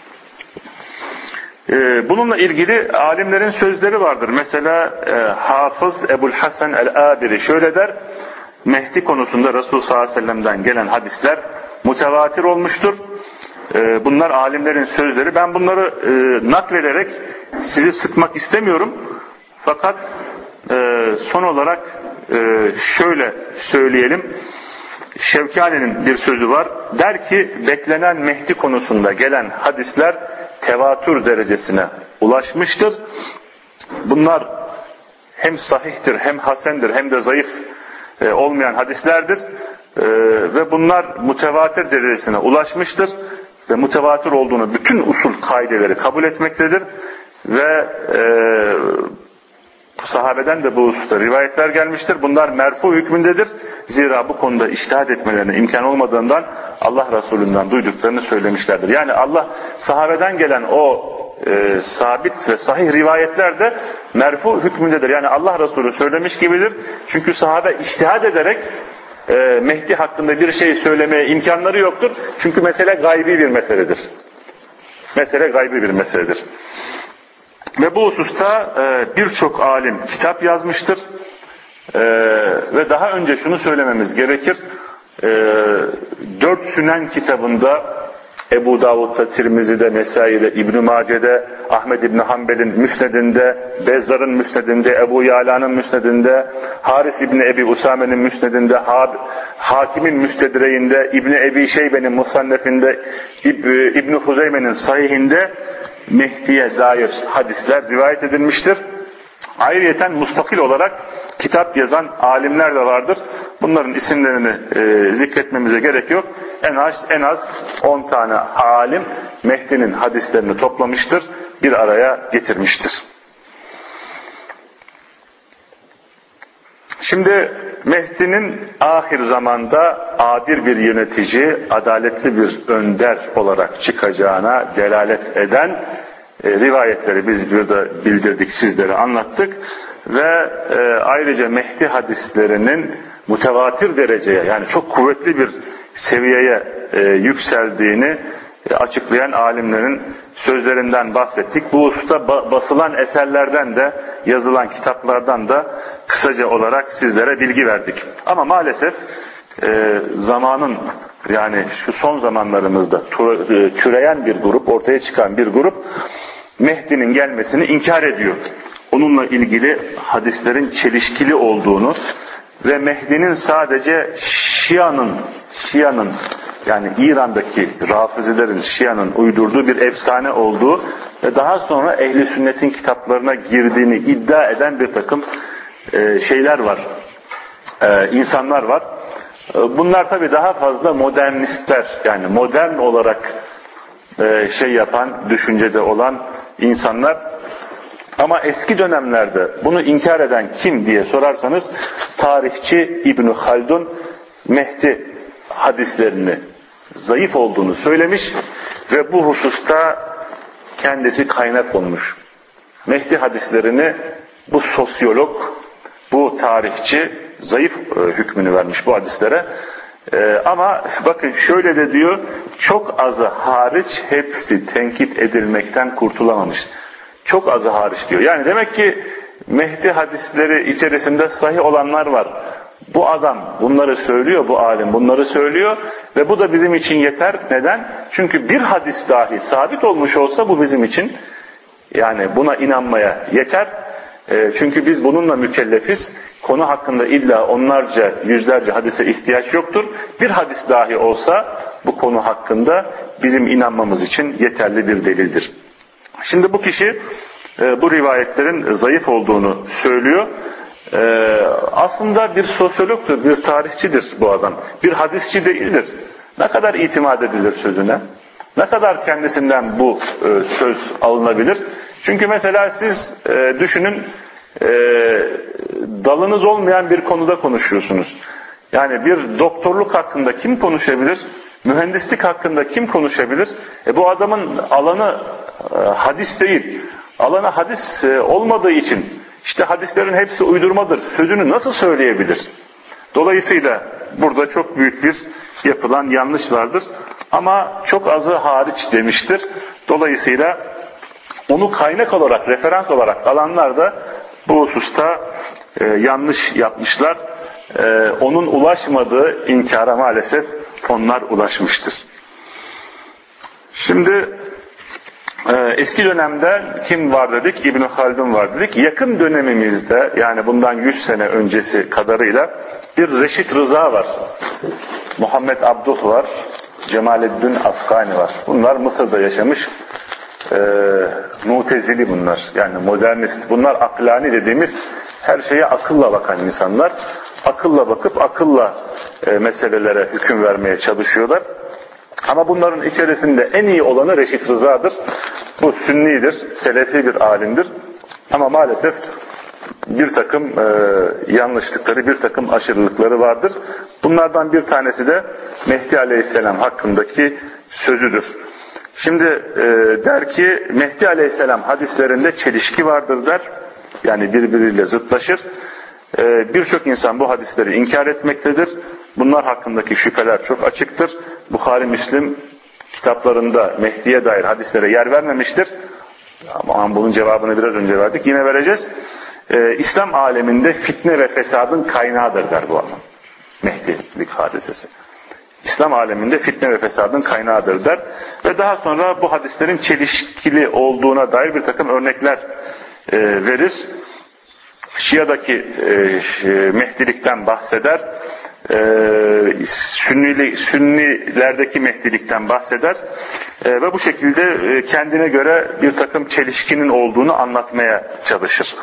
Bununla ilgili alimlerin sözleri vardır. Mesela Hafız Ebu'l-Hasan el-Abiri şöyle der: Mehdi konusunda Resulullah sallallahu aleyhi ve sellem'den gelen hadisler mütevatir olmuştur. Bunlar alimlerin sözleri. Ben bunları naklederek sizi sıkmak istemiyorum. Fakat son olarak şöyle söyleyelim. Şevkani'nin bir sözü var. Der ki beklenen Mehdi konusunda gelen hadisler tevatür derecesine ulaşmıştır. Bunlar hem sahihtir, hem hasendir, hem de zayıf olmayan hadislerdir. Ve bunlar mütevatir derecesine ulaşmıştır. Ve mütevatir olduğunu bütün usul kaideleri kabul etmektedir. Ve sahabeden de bu hususta rivayetler gelmiştir. Bunlar merfu hükmündedir. Zira bu konuda içtihat etmelerine imkan olmadığından Allah Resulü'nden duyduklarını söylemişlerdir. Yani sahabeden gelen o sabit ve sahih rivayetler de merfu hükmündedir. Yani Allah Resulü söylemiş gibidir. Çünkü sahabe içtihat ederek Mehdi hakkında bir şey söylemeye imkanları yoktur. Çünkü mesele gaybi bir meseledir. Mesele gaybi bir meseledir. Ve bu hususta birçok alim kitap yazmıştır. Ve daha önce şunu söylememiz gerekir. 4 Sünen kitabında Ebu Davud'da, Tirmizi'de, Nesai'de, İbn-i Mace'de, Ahmed İbn Hanbel'in müsnedinde, Bezzar'ın müsnedinde, Ebu Yala'nın müsnedinde, Haris İbn Ebi Usame'nin müsnedinde, Hakim'in müstedreğinde, İbn Ebi Şeybe'nin musannefinde, İbn Huzeyme'nin sahihinde Mehdi'ye dair hadisler rivayet edilmiştir. Ayrıyeten mustakil olarak kitap yazan alimler de vardır. Bunların isimlerini zikretmemize gerek yok. En az 10 tane alim Mehdi'nin hadislerini toplamıştır, bir araya getirmiştir. Şimdi Mehdi'nin ahir zamanda adil bir yönetici, adaletli bir önder olarak çıkacağına delalet eden rivayetleri biz burada bildirdik, sizlere anlattık. Ve ayrıca Mehdi hadislerinin mütevatir dereceye, yani çok kuvvetli bir seviyeye yükseldiğini açıklayan alimlerin sözlerinden bahsettik. Bu hususta basılan eserlerden de, yazılan kitaplardan da kısaca olarak sizlere bilgi verdik. Ama maalesef zamanın, yani şu son zamanlarımızda türeyen bir grup, ortaya çıkan bir grup Mehdi'nin gelmesini inkar ediyor. Onunla ilgili hadislerin çelişkili olduğunu ve Mehdi'nin sadece Şia'nın yani İran'daki Rafizilerin, Şia'nın uydurduğu bir efsane olduğu ve daha sonra Ehl-i Sünnet'in kitaplarına girdiğini iddia eden bir takım şeyler var, insanlar var. Bunlar tabii daha fazla modernistler, yani modern olarak yapan, düşüncede olan insanlar. Ama eski dönemlerde bunu inkar eden kim diye sorarsanız, tarihçi İbn Haldun Mehdi hadislerini zayıf olduğunu söylemiş ve bu hususta kendisi kaynak olmuş. Mehdi hadislerini bu sosyolog, bu tarihçi zayıf hükmünü vermiş bu hadislere. Ama bakın şöyle de diyor, çok azı hariç hepsi tenkit edilmekten kurtulamamış. Çok azı hariç diyor. Yani demek ki Mehdi hadisleri içerisinde sahih olanlar var. Bu adam bunları söylüyor, bu alim bunları söylüyor ve bu da bizim için yeter. Neden? Çünkü bir hadis dahi sabit olmuş olsa bu bizim için, yani buna inanmaya yeter. Çünkü biz bununla mükellefiz. Konu hakkında illa onlarca, yüzlerce hadise ihtiyaç yoktur. Bir hadis dahi olsa bu konu hakkında bizim inanmamız için yeterli bir delildir. Şimdi bu kişi bu rivayetlerin zayıf olduğunu söylüyor. Aslında bir sosyologtur, bir tarihçidir bu adam. Bir hadisçi değildir. Ne kadar itimat edilir sözüne? Ne kadar kendisinden bu söz alınabilir? Çünkü mesela siz düşünün, dalınız olmayan bir konuda konuşuyorsunuz. Yani bir doktorluk hakkında kim konuşabilir? Mühendislik hakkında kim konuşabilir? Bu adamın alanı hadis değil. Alanı hadis olmadığı için işte hadislerin hepsi uydurmadır sözünü nasıl söyleyebilir? Dolayısıyla burada çok büyük bir yapılan yanlış vardır. Ama çok azı hariç demiştir. Dolayısıyla onu kaynak olarak, referans olarak alanlar da bu hususta yanlış yapmışlar. Onun ulaşmadığı inkara maalesef onlar ulaşmıştır. Şimdi eski dönemde kim var dedik? İbn Haldun var dedik. Yakın dönemimizde, yani bundan 100 sene öncesi kadarıyla bir Reşit Rıza var. Muhammed Abduh var. Cemaleddin Afgani var. Bunlar Mısır'da yaşamış Mutezili bunlar. Yani modernist. Bunlar aklani dediğimiz her şeye akılla bakan insanlar. Akılla bakıp akılla meselelere hüküm vermeye çalışıyorlar. Ama bunların içerisinde en iyi olanı Reşit Rıza'dır. Bu sünnidir, selefi bir alimdir. Ama maalesef bir takım yanlışlıkları, bir takım aşırılıkları vardır. Bunlardan bir tanesi de Mehdi Aleyhisselam hakkındaki sözüdür. Şimdi der ki Mehdi Aleyhisselam hadislerinde çelişki vardır der. Yani birbiriyle zıtlaşır. Birçok insan bu hadisleri inkar etmektedir. Bunlar hakkındaki şüpheler çok açıktır. Bukhari, Müslim kitaplarında Mehdi'ye dair hadislere yer vermemiştir. Ama bunun cevabını biraz önce verdik. Yine vereceğiz. İslam aleminde fitne ve fesadın kaynağıdır der bu adam. Mehdilik hadisesi. İslam aleminde fitne ve fesadın kaynağıdır der. Ve daha sonra bu hadislerin çelişkili olduğuna dair bir takım örnekler verir. Şia'daki Mehdilikten bahseder. Sünnilerdeki Mehdilikten bahseder. Ve bu şekilde kendine göre bir takım çelişkinin olduğunu anlatmaya çalışır.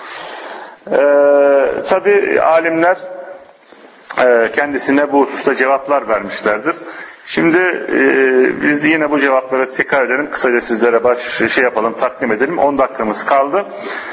Tabi alimler kendisine bu hususta cevaplar vermişlerdir. Şimdi biz de yine bu cevaplara tekrar edelim. Kısaca sizlere yapalım, takdim edelim. 10 dakikamız kaldı.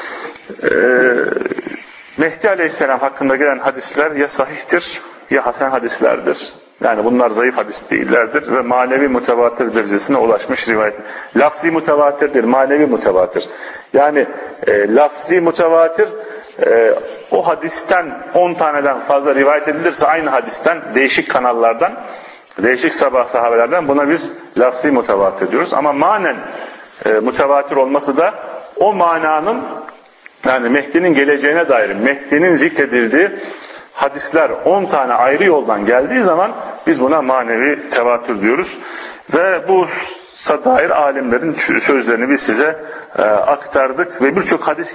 Mehdi Aleyhisselam hakkında gelen hadisler ya sahihtir ya hasen hadislerdir. Yani bunlar zayıf hadis değillerdir ve manevi mütevatir derecesine ulaşmış rivayet. Lafzi mütevatirdir, manevi mütevatir. Yani lafzi mütevatir o hadisten 10 taneden fazla rivayet edilirse aynı hadisten değişik kanallardan, değişik sahabelerden buna biz lafzi mütevatir diyoruz. Ama manen mütevatir olması da o mananın, yani Mehdi'nin geleceğine dair Mehdi'nin zikredildiği hadisler 10 tane ayrı yoldan geldiği zaman biz buna manevi tevatür diyoruz. Ve bu dair alimlerin sözlerini biz size aktardık ve birçok hadis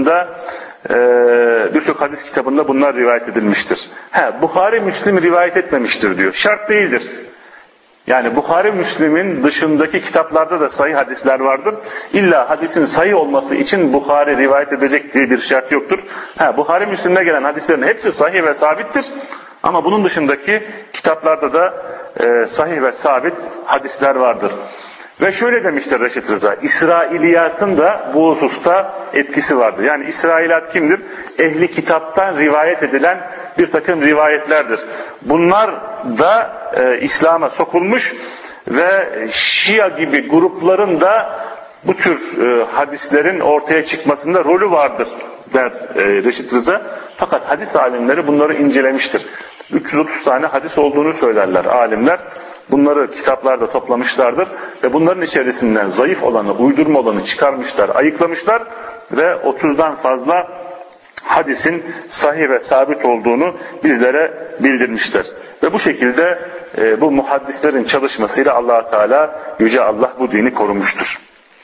kitabında bunlar rivayet edilmiştir. Bukhari, Müslim rivayet etmemiştir diyor. Şart değildir. Yani Bukhari, Müslim'in dışındaki kitaplarda da sahih hadisler vardır. İlla hadisin sahih olması için Bukhari rivayet edecek diye bir şart yoktur. Bukhari, Müslim'de gelen hadislerin hepsi sahih ve sabittir. Ama bunun dışındaki kitaplarda da sahih ve sabit hadisler vardır. Ve şöyle demiştir Reşit Rıza, İsrailiyatın da bu hususta etkisi vardır. Yani İsrailiyat kimdir? Ehli kitaptan rivayet edilen bir takım rivayetlerdir. Bunlar da İslam'a sokulmuş ve Şia gibi grupların da bu tür hadislerin ortaya çıkmasında rolü vardır der Reşit Rıza. Fakat hadis alimleri bunları incelemiştir. 330 tane hadis olduğunu söylerler alimler. Bunları kitaplarda toplamışlardır ve bunların içerisinden zayıf olanı, uydurma olanı çıkarmışlar, ayıklamışlar ve 30'dan fazla hadisin sahih ve sabit olduğunu bizlere bildirmişler. Ve bu şekilde bu muhaddislerin çalışmasıyla Allah Teala, Yüce Allah bu dini korumuştur.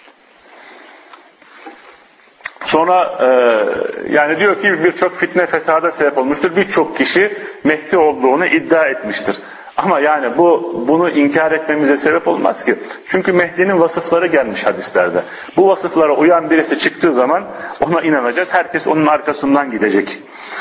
Sonra yani diyor ki birçok fitne fesada sebep olmuştur. Birçok kişi Mehdi olduğunu iddia etmiştir. Ama yani bunu inkar etmemize sebep olmaz ki. Çünkü Mehdi'nin vasıfları gelmiş hadislerde. Bu vasıflara uyan birisi çıktığı zaman ona inanacağız. Herkes onun arkasından gidecek.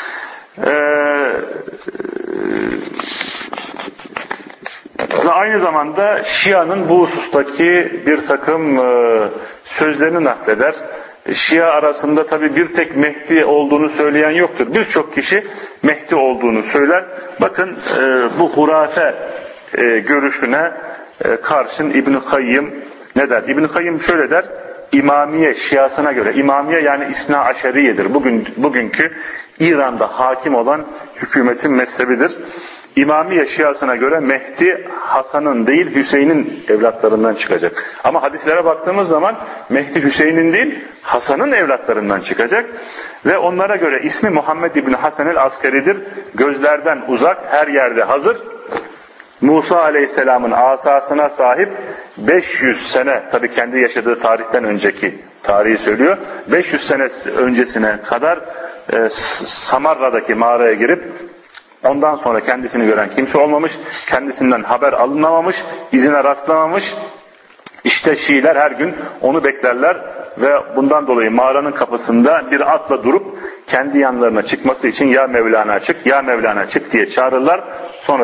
Ve aynı zamanda Şia'nın bu husustaki bir takım sözlerini nakleder. Şia arasında tabi bir tek Mehdi olduğunu söyleyen yoktur. Birçok kişi Mehdi olduğunu söyler. Bakın bu hurafe görüşüne karşın İbn-i Kayyım ne der? İbn-i Kayyım şöyle der. İmamiye Şiasına göre, İmamiye yani İsna Aşeriye'dir. Bugünkü İran'da hakim olan hükümetin mezhebidir. İmamiye Şiasına göre Mehdi Hasan'ın değil Hüseyin'in evlatlarından çıkacak. Ama hadislere baktığımız zaman Mehdi Hüseyin'in değil Hasan'ın evlatlarından çıkacak. Ve onlara göre ismi Muhammed İbni Hasan el-Askeri'dir. Gözlerden uzak, her yerde hazır. Musa Aleyhisselam'ın asasına sahip 500 sene, tabii kendi yaşadığı tarihten önceki tarihi söylüyor. 500 sene öncesine kadar Samarra'daki mağaraya girip ondan sonra kendisini gören kimse olmamış, kendisinden haber alınamamış, izine rastlamamış. İşte Şiiler her gün onu beklerler ve bundan dolayı mağaranın kapısında bir atla durup kendi yanlarına çıkması için ya Mevlana çık, ya Mevlana çık diye çağırırlar. Sonra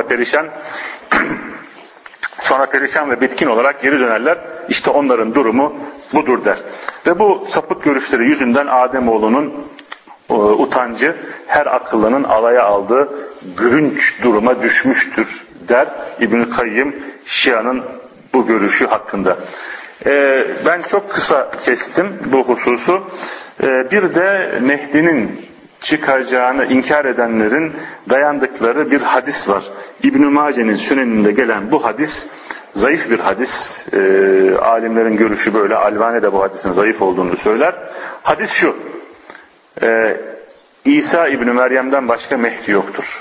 perişan ve bitkin olarak geri dönerler. İşte onların durumu budur der. Ve bu sapık görüşleri yüzünden Ademoğlu'nun utancı her akıllının alaya aldığı gülünç duruma düşmüştür der İbn-i Kayyım Şia'nın bu görüşü hakkında. Ben çok kısa kestim bu hususu. Bir de Mehdi'nin çıkacağını inkar edenlerin dayandıkları bir hadis var. İbn-i Mace'nin Süneninde gelen bu hadis zayıf bir hadis. Alimlerin görüşü böyle. Albani de bu hadisin zayıf olduğunu söyler. Hadis şu. İsa İbn-i Meryem'den başka Mehdi yoktur.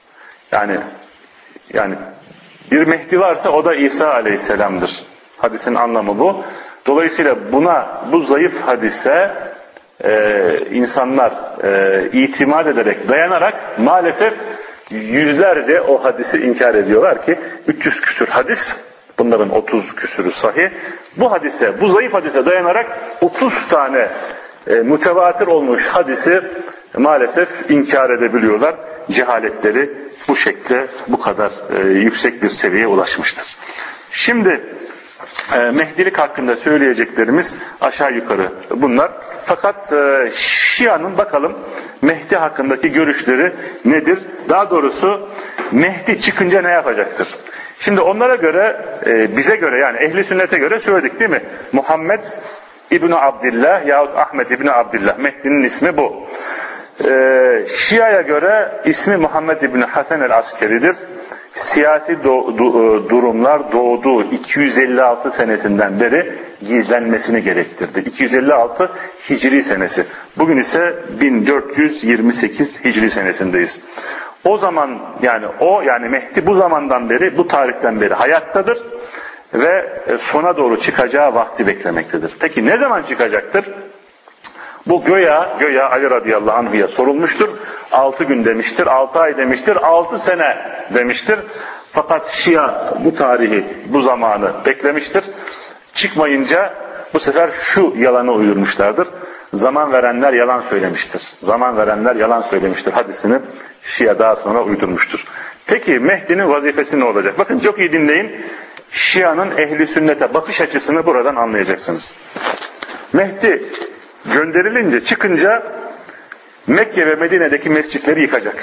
Yani bir Mehdi varsa o da İsa Aleyhisselam'dır. Hadisin anlamı bu. Dolayısıyla bu zayıf hadise insanlar itimat ederek, dayanarak maalesef yüzlerce o hadisi inkar ediyorlar ki 300 küsür hadis, bunların 30 küsürü sahih. Bu zayıf hadise dayanarak 30 tane mütevatir olmuş hadisi maalesef inkar edebiliyorlar. Cehaletleri bu şekilde bu kadar yüksek bir seviyeye ulaşmıştır. Şimdi Mehdilik hakkında söyleyeceklerimiz aşağı yukarı bunlar. Fakat Şia'nın bakalım Mehdi hakkındaki görüşleri nedir? Daha doğrusu Mehdi çıkınca ne yapacaktır? Şimdi onlara göre, bize göre yani ehli sünnete göre söyledik değil mi? Muhammed İbni Abdillah yahut Ahmet İbni Abdillah. Mehdi'nin ismi bu. Şia'ya göre ismi Muhammed İbni Hasan el-Askeri'dir. Siyasi durumlar doğduğu 256 senesinden beri gizlenmesini gerektirdi. 256 Hicri senesi. Bugün ise 1428 Hicri senesindeyiz. O zaman yani Mehdi bu zamandan beri, bu tarihten beri hayattadır ve sona doğru çıkacağı vakti beklemektedir. Peki ne zaman çıkacaktır? Bu göya Ali radıyallahu anh'a sorulmuştur. 6 gün demiştir, 6 ay demiştir, 6 sene demiştir. Fakat Şia bu tarihi, bu zamanı beklemiştir. Çıkmayınca bu sefer şu yalanı uydurmuşlardır. Zaman verenler yalan söylemiştir. Zaman verenler yalan söylemiştir hadisini Şia daha sonra uydurmuştur. Peki Mehdi'nin vazifesi ne olacak? Bakın çok iyi dinleyin. Şia'nın ehli sünnete bakış açısını buradan anlayacaksınız. Mehdi gönderilince, çıkınca Mekke ve Medine'deki mescitleri yıkacak.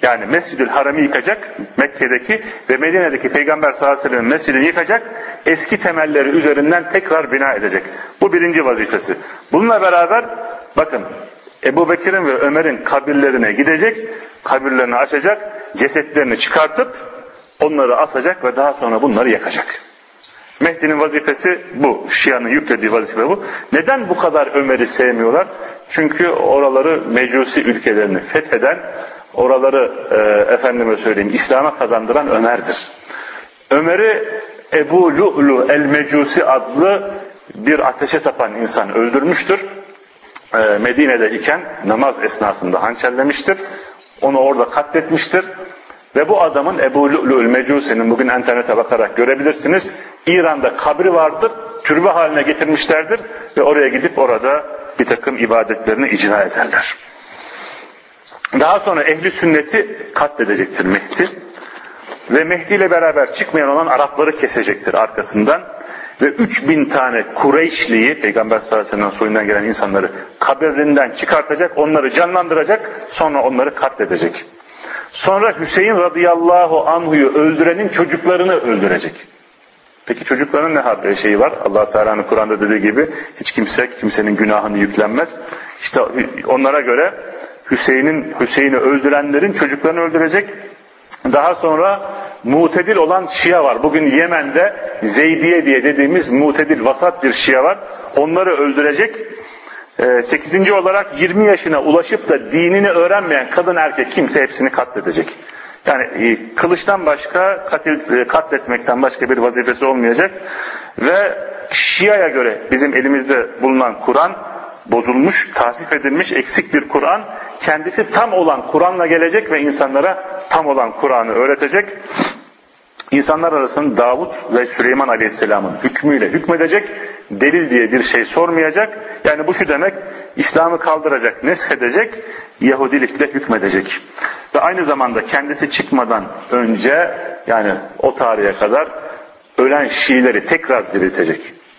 Yani Mescid-ül Haram'ı yıkacak, Mekke'deki ve Medine'deki Peygamber sallallahu aleyhi ve sellem mescidini yıkacak, eski temelleri üzerinden tekrar bina edecek. Bu birinci vazifesi. Bununla beraber bakın Ebu Bekir'in ve Ömer'in kabirlerine gidecek, kabirlerini açacak, cesetlerini çıkartıp onları asacak ve daha sonra bunları yakacak. Mehdi'nin vazifesi bu. Şia'nın yüklediği vazife bu. Neden bu kadar Ömer'i sevmiyorlar? Çünkü oraları Mecusi ülkelerini fetheden, oraları efendime söyleyeyim İslam'a kazandıran Ömer'dir. Ömer'i Ebu Lu'lu el-Mecusi adlı bir ateşe tapan insan öldürmüştür. Medine'de iken namaz esnasında hançerlemiştir. Onu orada katletmiştir. Ve bu adamın Ebu Lu'lu el-Mecusi'nin bugün internete bakarak görebilirsiniz. İran'da kabri vardır. Türbe haline getirmişlerdir. Ve oraya gidip orada bir takım ibadetlerini icra ederler. Daha sonra ehli sünneti katledecektir Mehdi. Ve Mehdi ile beraber çıkmayan olan Arapları kesecektir arkasından. Ve 3000 tane Kureyşliyi, Peygamber sallallahu aleyhi ve sellem soyundan gelen insanları kabrinden çıkartacak, onları canlandıracak, sonra onları katledecek. Sonra Hüseyin radıyallahu anhu'yu öldürenin çocuklarını öldürecek. Peki çocukların ne şeyi var? Allah Teala'nın Kur'an'da dediği gibi hiç kimsenin günahını yüklenmez. İşte onlara göre Hüseyin'i öldürenlerin çocuklarını öldürecek. Daha sonra mutedil olan Şia var. Bugün Yemen'de Zeydiye diye dediğimiz mutedil vasat bir Şia var. Onları öldürecek. 8. olarak 20 yaşına ulaşıp da dinini öğrenmeyen kadın erkek kimse hepsini katledecek. Yani kılıçtan başka, katletmekten başka bir vazifesi olmayacak. Ve Şia'ya göre bizim elimizde bulunan Kur'an bozulmuş, tahrif edilmiş, eksik bir Kur'an. Kendisi tam olan Kur'an'la gelecek ve insanlara tam olan Kur'an'ı öğretecek. İnsanlar arasında Davut ve Süleyman Aleyhisselam'ın hükmüyle hükmedecek. Delil diye bir şey sormayacak. Yani bu şu demek, İslam'ı kaldıracak, neshedecek, Yahudilikle hükmedecek. Ve aynı zamanda kendisi çıkmadan önce, yani o tarihe kadar ölen Şiileri tekrar diriltecek.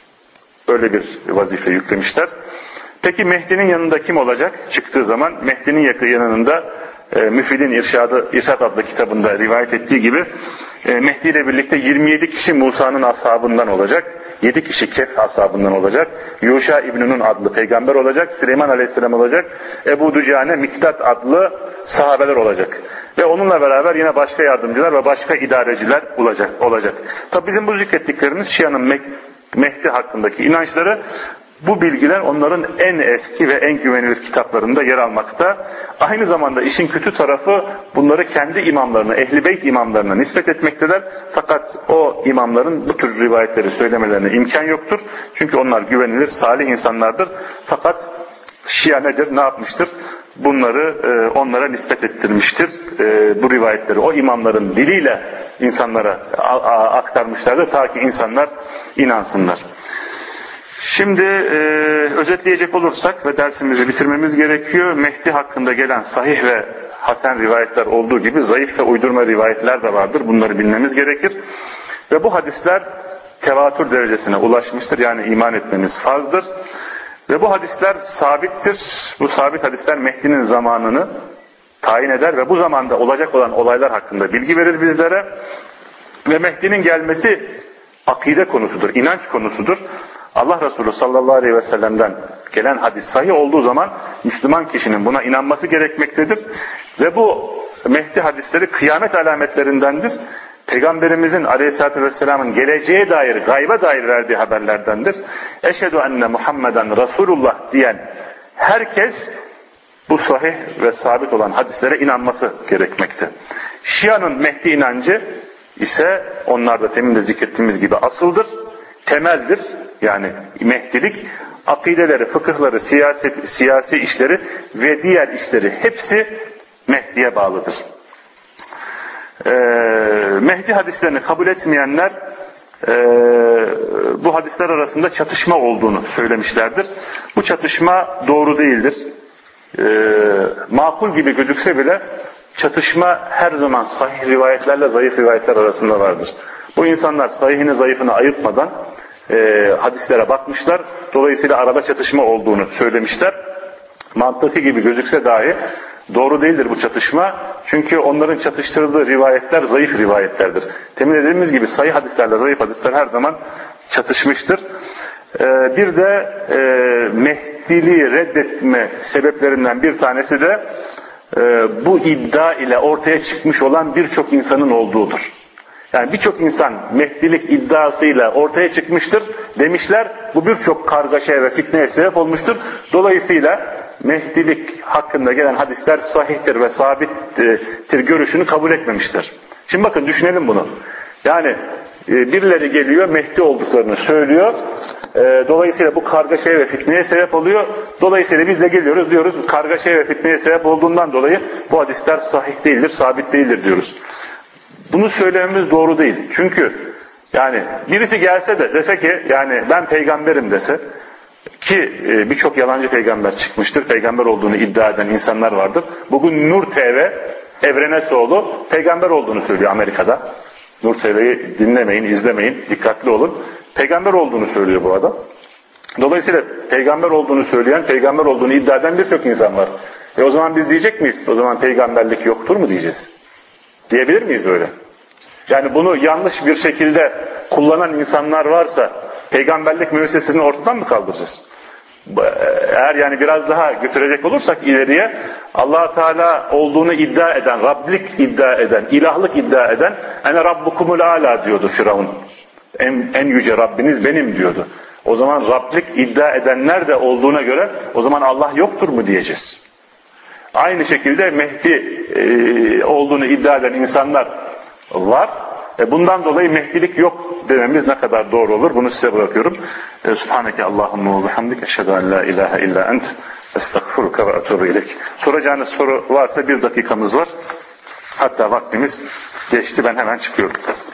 Öyle bir vazife yüklemişler. Peki Mehdi'nin yanında kim olacak? Çıktığı zaman Mehdi'nin yanında Müfid'in İrşad adlı kitabında rivayet ettiği gibi Mehdi ile birlikte 27 kişi Musa'nın ashabından olacak. 7 kişi Kehf ashabından olacak. Yuşa İbn Nun adlı peygamber olacak. Süleyman Aleyhisselam olacak. Ebu Ducane, Miktat adlı sahabeler olacak. Ve onunla beraber yine başka yardımcılar ve başka idareciler olacak. Tabi bizim bu zikrettiklerimiz Şia'nın Mehdi hakkındaki inançları. Bu bilgiler onların en eski ve en güvenilir kitaplarında yer almakta. Aynı zamanda işin kötü tarafı bunları kendi imamlarına, Ehl-i Beyt imamlarına nispet etmektedir. Fakat o imamların bu tür rivayetleri söylemelerine imkan yoktur. Çünkü onlar güvenilir, salih insanlardır. Fakat Şia nedir, ne yapmıştır? Bunları onlara nispet ettirmiştir. Bu rivayetleri o imamların diliyle insanlara aktarmışlardır ta ki insanlar inansınlar. Şimdi özetleyecek olursak ve dersimizi bitirmemiz gerekiyor. Mehdi hakkında gelen sahih ve hasen rivayetler olduğu gibi zayıf ve uydurma rivayetler de vardır. Bunları bilmemiz gerekir. Ve bu hadisler tevatür derecesine ulaşmıştır. Yani iman etmemiz farzdır. Ve bu hadisler sabittir. Bu sabit hadisler Mehdi'nin zamanını tayin eder ve bu zamanda olacak olan olaylar hakkında bilgi verir bizlere. Ve Mehdi'nin gelmesi akide konusudur, inanç konusudur. Allah Resulü sallallahu aleyhi ve sellem'den gelen hadis sahih olduğu zaman Müslüman kişinin buna inanması gerekmektedir. Ve bu Mehdi hadisleri kıyamet alametlerindendir. Peygamberimizin aleyhissalatü vesselamın geleceğe dair, gayba dair verdiği haberlerdendir. Eşhedü enne Muhammeden Resulullah diyen herkes bu sahih ve sabit olan hadislere inanması gerekmekte. Şia'nın Mehdi inancı ise onlarda temin de zikrettiğimiz gibi asıldır, temeldir. Yani Mehdilik, akideleri, fıkıhları, siyasi işleri ve diğer işleri hepsi Mehdi'ye bağlıdır. Mehdi hadislerini kabul etmeyenler bu hadisler arasında çatışma olduğunu söylemişlerdir. Bu çatışma doğru değildir. Makul gibi gözükse bile çatışma her zaman sahih rivayetlerle zayıf rivayetler arasında vardır. Bu insanlar sahihini zayıfını ayırtmadan hadislere bakmışlar. Dolayısıyla arada çatışma olduğunu söylemişler. Mantıki gibi gözükse dahi Doğru değildir bu çatışma. Çünkü onların çatıştırdığı rivayetler zayıf rivayetlerdir. Temin dediğimiz gibi sahih hadislerle zayıf hadisler her zaman çatışmıştır. Bir de Mehdiliği reddetme sebeplerinden bir tanesi de bu iddia ile ortaya çıkmış olan birçok insanın olduğudur. Yani birçok insan Mehdilik iddiasıyla ortaya çıkmıştır demişler. Bu birçok kargaşaya ve fitneye sebep olmuştur. Dolayısıyla Mehdilik hakkında gelen hadisler sahihtir ve sabittir görüşünü kabul etmemiştir. Şimdi bakın düşünelim bunu. Yani birileri geliyor Mehdi olduklarını söylüyor. Dolayısıyla bu kargaşaya ve fitneye sebep oluyor. Dolayısıyla biz de geliyoruz diyoruz kargaşaya ve fitneye sebep olduğundan dolayı bu hadisler sahih değildir, sabit değildir diyoruz. Bunu söylememiz doğru değil. Çünkü yani birisi gelse de dese ki yani ben peygamberim dese ki birçok yalancı peygamber çıkmıştır. Peygamber olduğunu iddia eden insanlar vardır. Bugün Nur TV Evrenesoğlu peygamber olduğunu söylüyor Amerika'da. Nur TV'yi dinlemeyin, izlemeyin, dikkatli olun. Peygamber olduğunu söylüyor bu adam. Dolayısıyla peygamber olduğunu söyleyen, peygamber olduğunu iddia eden birçok insan var. O zaman biz diyecek miyiz? O zaman peygamberlik yoktur mu diyeceğiz? Diyebilir miyiz böyle? Yani bunu yanlış bir şekilde kullanan insanlar varsa peygamberlik müessesesini ortadan mı kaldıracağız? Eğer yani biraz daha götürecek olursak ileriye Allah Teala olduğunu iddia eden, Rablik iddia eden, ilahlık iddia eden ene Rabbukumul Ala diyordu Firavun. En yüce Rabbiniz benim diyordu. O zaman Rablik iddia edenler de olduğuna göre o zaman Allah yoktur mu diyeceğiz. Aynı şekilde Mehdi olduğunu iddia eden insanlar var. Bundan dolayı Mehdilik yok dememiz ne kadar doğru olur bunu size bırakıyorum. Subhaneke Allahümme ve bihamdik eşhedü en la ilahe illa ent estağfiruke ve etûbü ileyk. Soracağınız soru varsa 1 dakikamız var. Hatta vaktimiz geçti, ben hemen çıkıyorum.